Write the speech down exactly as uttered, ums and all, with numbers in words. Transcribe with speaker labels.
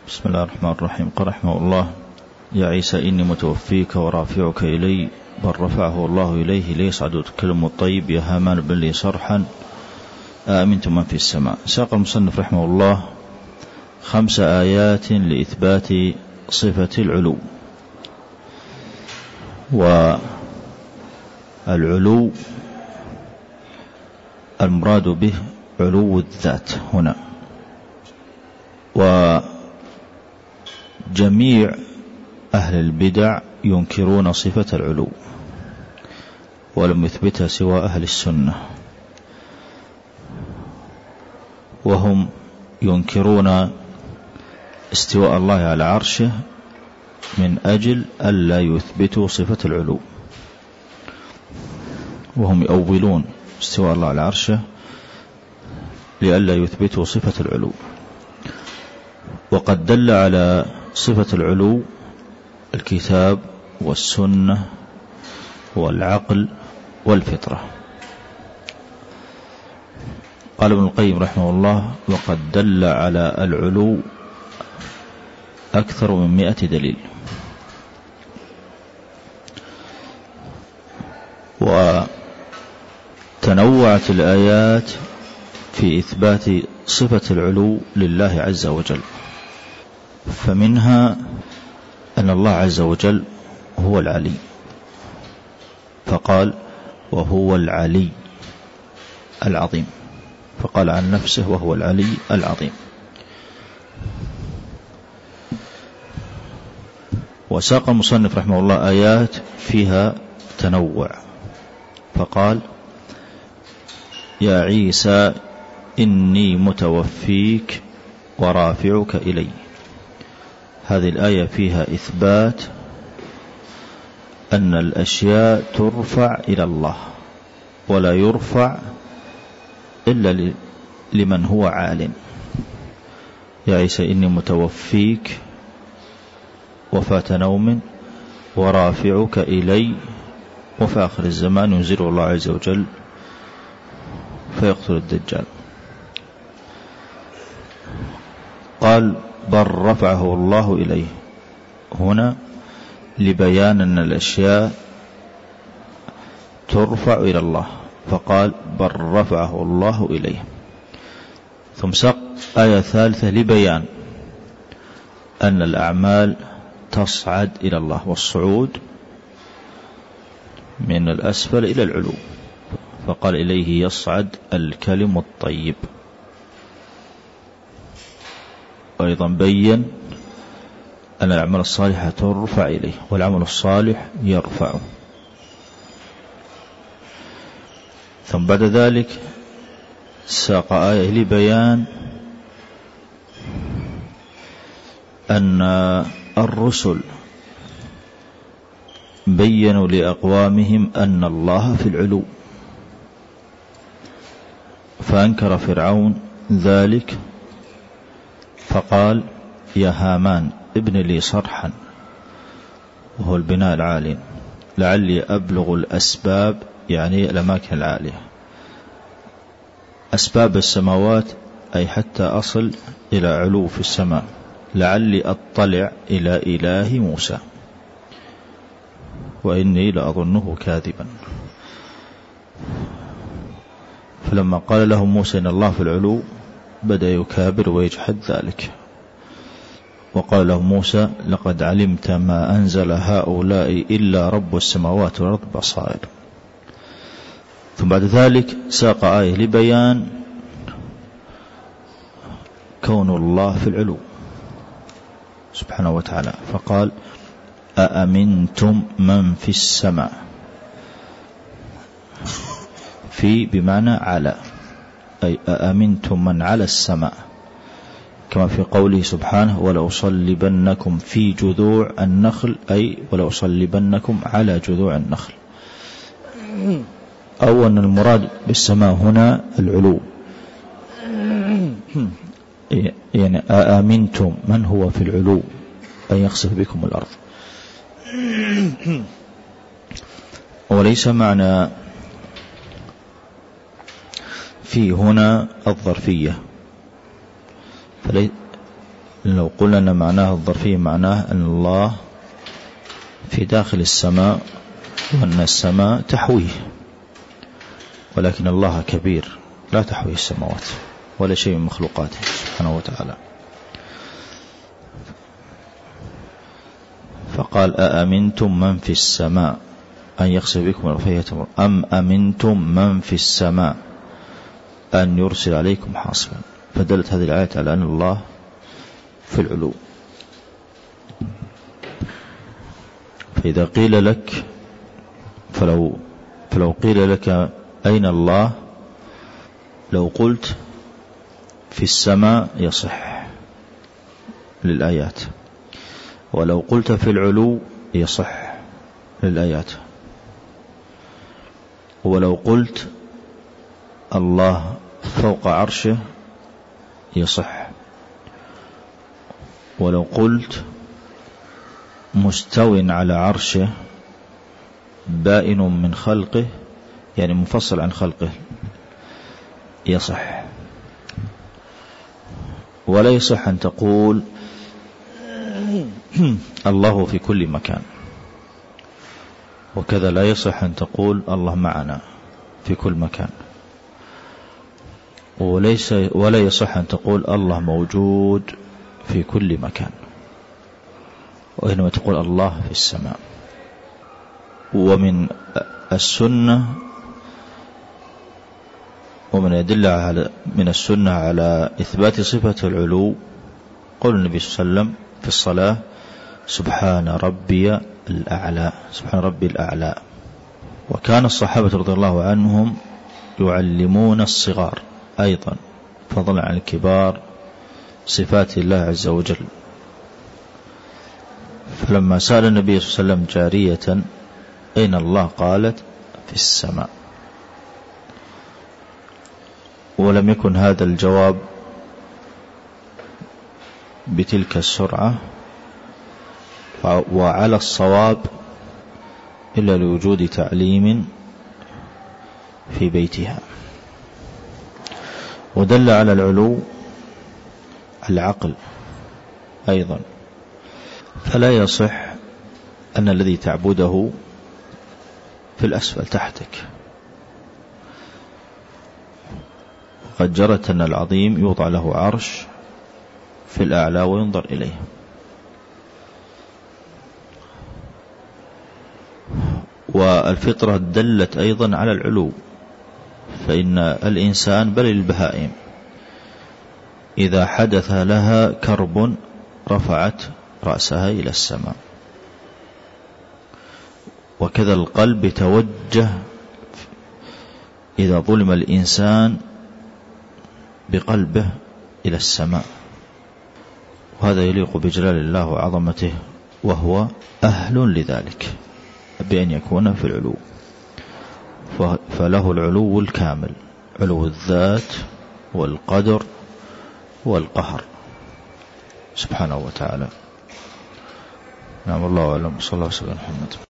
Speaker 1: بسم الله الرحمن الرحيم. قال رحمه الله: يا عيسى إني متوفيك ورافعك إلي، بل رفعه الله إليه ليصعد الكلم الطيب يا هامان بن لي صرحا آمنتم من في السماء. ساق المصنف رحمه الله خمس آيات لإثبات صفة العلو. والعلو المراد به علو الذات هنا، وجميع أهل البدع ينكرون صفة العلو ولم يثبتها سوى أهل السنة، وهم ينكرون استواء الله على عرشه من أجل ألا يثبتوا صفة العلو، وهم يؤولون استواء الله على عرشه لئلا يثبتوا صفة العلو. وقد دل على صفة العلو الكتاب والسنة والعقل والفطرة. قال ابن القيم رحمه الله: وقد دل على العلو أكثر من مئة دليل. وتنوعت الآيات في إثبات صفة العلو لله عز وجل، فمنها أن الله عز وجل هو العلي، فقال: وهو العلي العظيم، فقال عن نفسه: وهو العلي العظيم. وساق المصنف رحمه الله آيات فيها تنوع، فقال: يا عيسى إني متوفيك ورافعك إلي. هذه الآية فيها إثبات أن الأشياء ترفع إلى الله، ولا يرفع إلا لمن هو عال. يا عيسى إني متوفيك وفاة نوم، ورافعك إلي، وفي آخر الزمان ينزله الله عز وجل فيقتل الدجال. قال: بل رفعه الله إليه، هنا لبيان أن الأشياء ترفع إلى الله، فقال: بل رفعه الله إليه. ثم ساق آية ثالثة لبيان أن الأعمال تصعد إلى الله، والصعود من الأسفل إلى العلو، فقال: إليه يصعد الكلم الطيب. وأيضا بين أن الأعمال الصالحة ترفع إليه، والعمل الصالح يرفعه. ثم بعد ذلك ساق آية لبيان أن الرسل بيّنوا لأقوامهم أن الله في العلو، فأنكر فرعون ذلك فقال: يا هامان ابن لي صرحا، وهو البناء العالي، لعلي أبلغ الأسباب، يعني الأماكن العالية، أسباب السماوات، أي حتى أصل إلى علو في السماء، لعلي أطلع إلى إله موسى وإني لأظنه كاذبا. فلما قال لهم موسى إن الله في العلو بدأ يكابر ويجحد ذلك، وقال له موسى: لقد علمت ما أنزل هؤلاء إلا رب السماوات والأرض بصائر. ثم بعد ذلك ساق آية لبيان كون الله في العلو سبحانه وتعالى، فقال: أأمنتم من في السماء، في بمعنى على، أي أأمنتم من على السماء، كما في قوله سبحانه: ولأصلبنكم في جذوع النخل، أي ولأصلبنكم على جذوع النخل. أو أن المراد بالسماء هنا العلو، يعني أأمنتم من هو في العلو أن يخسف بكم الأرض. وليس معنى في هنا الظرفية، لو قلنا أن معناه الظرفية معناه أن الله في داخل السماء وأن السماء تحويه، ولكن الله كبير لا تحويه السماوات ولا شيء من مخلوقاته سبحانه وتعالى. فقال أأمنتم من في السماء أن يخسف بكم فيتمر أم أمنتم من في السماء أن يرسل عليكم حاصبا. فدلت هذه الآية على أن الله في العلو. فإذا قيل لك فلو, فلو قيل لك أين الله، لو قلت في السماء يصح للآيات، ولو قلت في العلو يصح للآيات، ولو قلت الله فوق عرشه يصح، ولو قلت مستو على عرشه بائن من خلقه يعني منفصل عن خلقه يصح. ولا يصح أن تقول الله في كل مكان، وكذا لا يصح أن تقول الله معنا في كل مكان، وليس ولا يصح أن تقول الله موجود في كل مكان، وإنما تقول الله في السماء. ومن السنة ومن يدل على من السنة على إثبات صفة العلو قول النبي صلى الله عليه وسلم في الصلاة سبحان ربي الأعلى، سبحان ربي الأعلى. وكان الصحابة رضي الله عنهم يعلمون الصغار أيضا فضلا عن الكبار صفات الله عز وجل. فلما سأل النبي صلى الله عليه وسلم جارية أين الله قالت في السماء، ولم يكن هذا الجواب بتلك السرعة وعلى الصواب إلا لوجود تعليم في بيتها. ودل على العلو العقل أيضا، فلا يصح أن الذي تعبده في الأسفل تحتك. وقد جرت أن العظيم يوضع له عرش في الأعلى وينظر إليه. والفطرة دلت أيضا على العلو، فإن الإنسان بل البهائم إذا حدث لها كرب رفعت رأسها إلى السماء، وكذا القلب توجه إذا ظلم الإنسان بقلبه إلى السماء. وهذا يليق بجلال الله وعظمته، وهو أهل لذلك بأن يكون في العلو. فله العلو الكامل، علو الذات والقدر والقهر سبحانه وتعالى. نعم الله أعلم. صلى الله عليه وسلم.